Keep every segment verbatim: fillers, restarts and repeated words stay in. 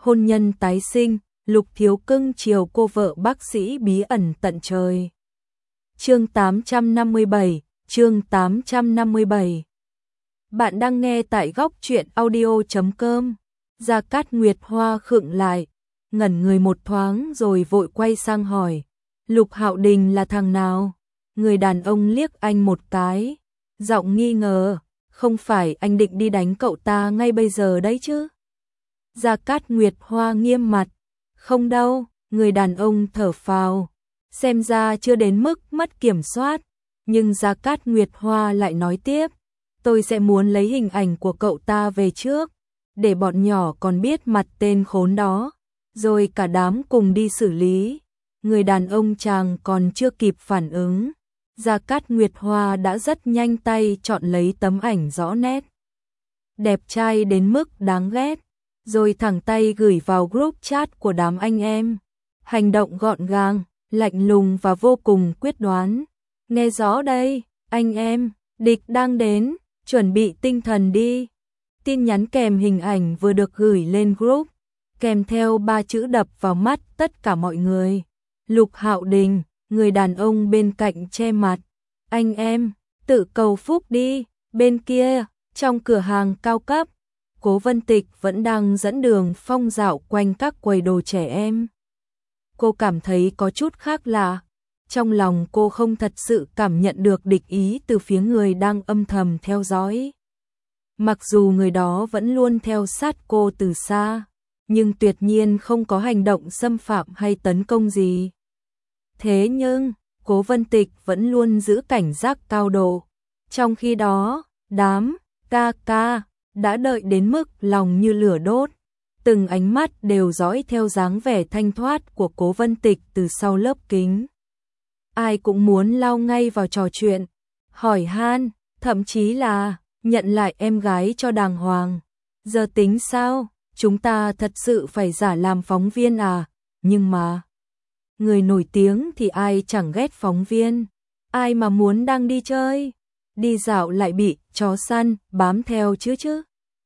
hôn nhân tái sinh, Lục Thiếu Cưng chiều cô vợ bác sĩ bí ẩn tận trời. Chương tám trăm năm mươi bảy, chương tám trăm năm mươi bảy. Bạn đang nghe tại góc truyện audio chấm com. Gia Cát Nguyệt Hoa khựng lại, ngẩn người một thoáng rồi vội quay sang hỏi, Lục Hạo Đình là thằng nào? Người đàn ông liếc anh một cái, giọng nghi ngờ, không phải anh định đi đánh cậu ta ngay bây giờ đấy chứ? Gia Cát Nguyệt Hoa nghiêm mặt, không đâu, người đàn ông thở phào, xem ra chưa đến mức mất kiểm soát, nhưng Gia Cát Nguyệt Hoa lại nói tiếp, tôi sẽ muốn lấy hình ảnh của cậu ta về trước, để bọn nhỏ còn biết mặt tên khốn đó, rồi cả đám cùng đi xử lý. Người đàn ông chàng còn chưa kịp phản ứng, Gia Cát Nguyệt Hoa đã rất nhanh tay chọn lấy tấm ảnh rõ nét, đẹp trai đến mức đáng ghét, rồi thẳng tay gửi vào group chat của đám anh em. Hành động gọn gàng, lạnh lùng và vô cùng quyết đoán. Nghe rõ đây, anh em, địch đang đến, chuẩn bị tinh thần đi. Tin nhắn kèm hình ảnh vừa được gửi lên group, kèm theo ba chữ đập vào mắt tất cả mọi người. Lục Hạo Đình, người đàn ông bên cạnh che mặt. Anh em, tự cầu phúc đi. Bên kia, trong cửa hàng cao cấp, Cố Vân Tịch vẫn đang dẫn Đường Phong dạo quanh các quầy đồ trẻ em. Cô cảm thấy có chút khác lạ. Trong lòng cô không thật sự cảm nhận được địch ý từ phía người đang âm thầm theo dõi. Mặc dù người đó vẫn luôn theo sát cô từ xa, nhưng tuyệt nhiên không có hành động xâm phạm hay tấn công gì. Thế nhưng, Cố Vân Tịch vẫn luôn giữ cảnh giác cao độ. Trong khi đó, đám ca ca đã đợi đến mức lòng như lửa đốt. Từng ánh mắt đều dõi theo dáng vẻ thanh thoát của Cố Vân Tịch từ sau lớp kính. Ai cũng muốn lao ngay vào trò chuyện, hỏi han, thậm chí là nhận lại em gái cho đàng hoàng. Giờ tính sao? Chúng ta thật sự phải giả làm phóng viên à? Nhưng mà, người nổi tiếng thì ai chẳng ghét phóng viên. Ai mà muốn đang đi chơi, đi dạo lại bị chó săn bám theo chứ chứ.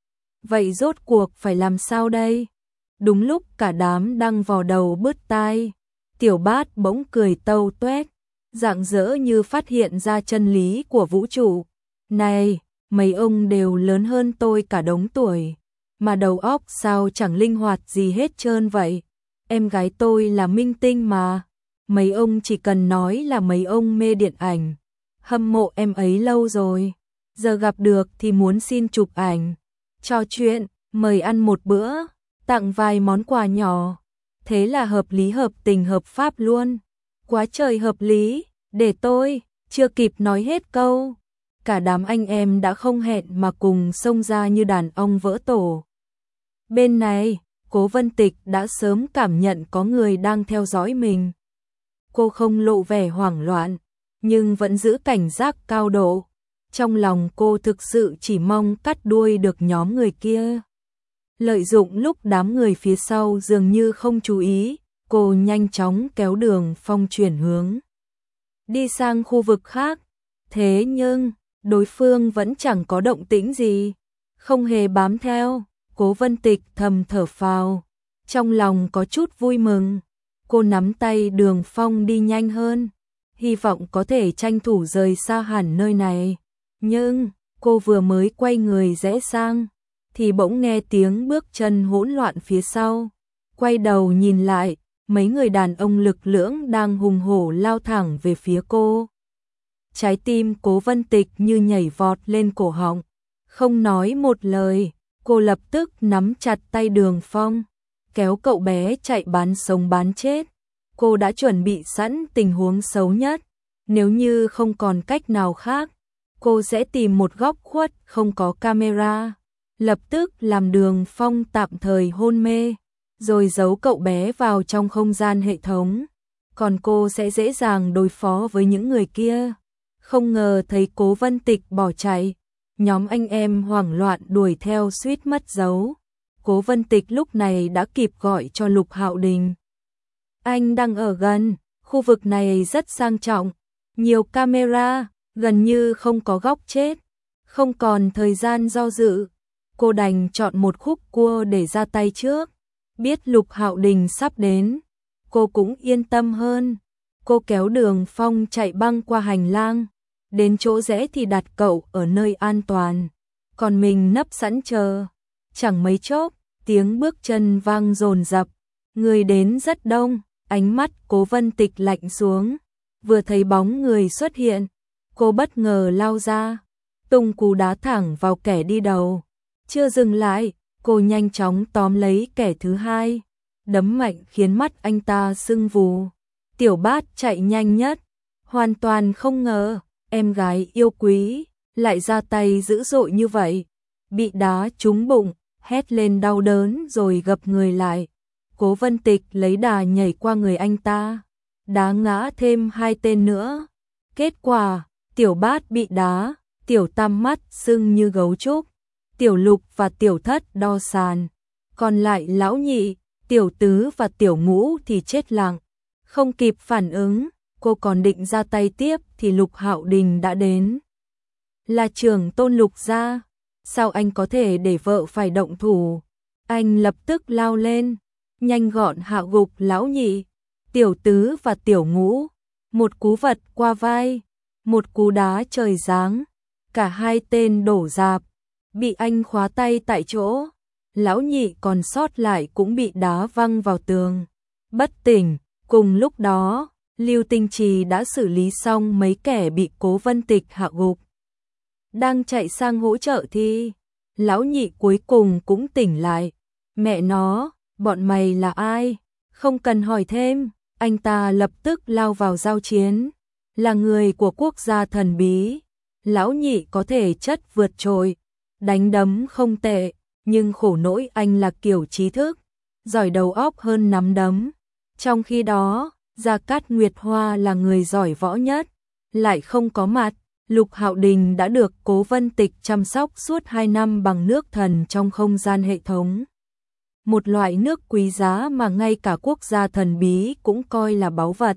Vậy rốt cuộc phải làm sao đây? Đúng lúc cả đám đang vò đầu bứt tai, Tiểu Bát bỗng cười tâu tuét, rạng rỡ như phát hiện ra chân lý của vũ trụ. Này, mấy ông đều lớn hơn tôi cả đống tuổi, mà đầu óc sao chẳng linh hoạt gì hết trơn vậy? Em gái tôi là minh tinh mà. Mấy ông chỉ cần nói là mấy ông mê điện ảnh, hâm mộ em ấy lâu rồi, giờ gặp được thì muốn xin chụp ảnh, trò chuyện, mời ăn một bữa, tặng vài món quà nhỏ. Thế là hợp lý hợp tình hợp pháp luôn. Quá trời hợp lý, để tôi, chưa kịp nói hết câu, cả đám anh em đã không hẹn mà cùng xông ra như đàn ong vỡ tổ. Bên này, Cố Vân Tịch đã sớm cảm nhận có người đang theo dõi mình. Cô không lộ vẻ hoảng loạn, nhưng vẫn giữ cảnh giác cao độ. Trong lòng cô thực sự chỉ mong cắt đuôi được nhóm người kia. Lợi dụng lúc đám người phía sau dường như không chú ý, cô nhanh chóng kéo Đường Phong chuyển hướng, đi sang khu vực khác. Thế nhưng, đối phương vẫn chẳng có động tĩnh gì, không hề bám theo. Cố Vân Tịch thầm thở phào, trong lòng có chút vui mừng. Cô nắm tay Đường Phong đi nhanh hơn, hy vọng có thể tranh thủ rời xa hẳn nơi này. Nhưng, cô vừa mới quay người rẽ sang, thì bỗng nghe tiếng bước chân hỗn loạn phía sau. Quay đầu nhìn lại, mấy người đàn ông lực lưỡng đang hùng hổ lao thẳng về phía cô. Trái tim Cố Vân Tịch như nhảy vọt lên cổ họng. Không nói một lời, cô lập tức nắm chặt tay Đường Phong, kéo cậu bé chạy bán sống bán chết. Cô đã chuẩn bị sẵn tình huống xấu nhất. Nếu như không còn cách nào khác, cô sẽ tìm một góc khuất không có camera, lập tức làm Đường Phong tạm thời hôn mê, rồi giấu cậu bé vào trong không gian hệ thống. Còn cô sẽ dễ dàng đối phó với những người kia. Không ngờ thấy Cố Vân Tịch bỏ chạy, nhóm anh em hoảng loạn đuổi theo suýt mất dấu. Cố Vân Tịch lúc này đã kịp gọi cho Lục Hạo Đình. Anh đang ở gần, khu vực này rất sang trọng, nhiều camera, gần như không có góc chết. Không còn thời gian do dự, cô đành chọn một khúc cua để ra tay trước. Biết Lục Hạo Đình sắp đến, cô cũng yên tâm hơn. Cô kéo Đường Phong chạy băng qua hành lang, đến chỗ rẽ thì đặt cậu ở nơi an toàn, còn mình nấp sẵn chờ. Chẳng mấy chốc, tiếng bước chân vang dồn dập, người đến rất đông, ánh mắt Cố Vân Tịch lạnh xuống, vừa thấy bóng người xuất hiện, cô bất ngờ lao ra, tung cú đá thẳng vào kẻ đi đầu. Chưa dừng lại, cô nhanh chóng tóm lấy kẻ thứ hai, đấm mạnh khiến mắt anh ta sưng vù. Tiểu Bát chạy nhanh nhất, hoàn toàn không ngờ em gái yêu quý lại ra tay dữ dội như vậy, bị đá trúng bụng, hét lên đau đớn rồi gập người lại. Cố Vân Tịch lấy đà nhảy qua người anh ta, đá ngã thêm hai tên nữa. Kết quả, Tiểu Bát bị đá, Tiểu Tam mắt sưng như gấu trúc, Tiểu Lục và Tiểu Thất đo sàn, còn lại Lão Nhị, Tiểu Tứ và Tiểu Ngũ thì chết lặng. Không kịp phản ứng, cô còn định ra tay tiếp thì Lục Hạo Đình đã đến. Là trưởng tôn Lục gia, sao anh có thể để vợ phải động thủ? Anh lập tức lao lên, nhanh gọn hạ gục Lão Nhị, Tiểu Tứ và Tiểu Ngũ, một cú vật qua vai, một cú đá trời giáng, cả hai tên đổ rạp, bị anh khóa tay tại chỗ. Lão Nhị còn sót lại cũng bị đá văng vào tường, bất tỉnh. Cùng lúc đó, Lưu Tinh Trì đã xử lý xong mấy kẻ bị Cố Vân Tịch hạ gục, đang chạy sang hỗ trợ thì Lão Nhị cuối cùng cũng tỉnh lại. Mẹ nó, bọn mày là ai? Không cần hỏi thêm, anh ta lập tức lao vào giao chiến. Là người của quốc gia thần bí, Lão Nhị có thể chất vượt trội, đánh đấm không tệ, nhưng khổ nỗi anh là kiểu trí thức, giỏi đầu óc hơn nắm đấm. Trong khi đó, Gia Cát Nguyệt Hoa là người giỏi võ nhất, lại không có mặt. Lục Hạo Đình đã được Cố Vân Tịch chăm sóc suốt hai năm bằng nước thần trong không gian hệ thống. Một loại nước quý giá mà ngay cả quốc gia thần bí cũng coi là báu vật.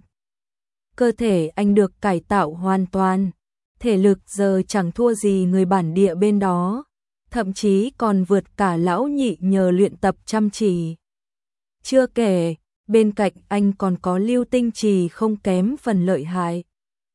Cơ thể anh được cải tạo hoàn toàn, thể lực giờ chẳng thua gì người bản địa bên đó, thậm chí còn vượt cả Lão Nhị nhờ luyện tập chăm chỉ. Chưa kể, bên cạnh anh còn có Lưu Tinh Trì không kém phần lợi hại.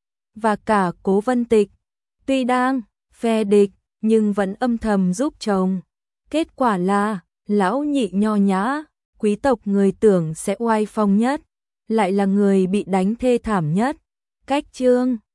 Và cả Cố Vân Tịch, tuy đang phe địch nhưng vẫn âm thầm giúp chồng. Kết quả là, Lão Nhị nho nhã, quý tộc người tưởng sẽ oai phong nhất, lại là người bị đánh thê thảm nhất. Cách chương